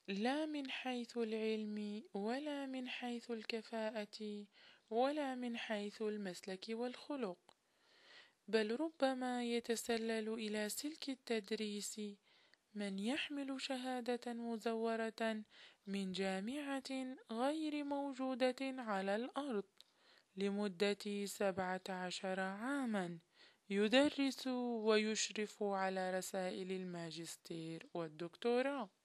لا من حيث العلم ولا من حيث الكفاءة ولا من حيث المسلك والخلق، بل ربما يتسلل إلى سلك التدريس من يحمل شهادة مزورة من جامعة غير موجودة على الأرض لمدة 17 عاما، يدرس ويشرف على رسائل الماجستير والدكتوراه.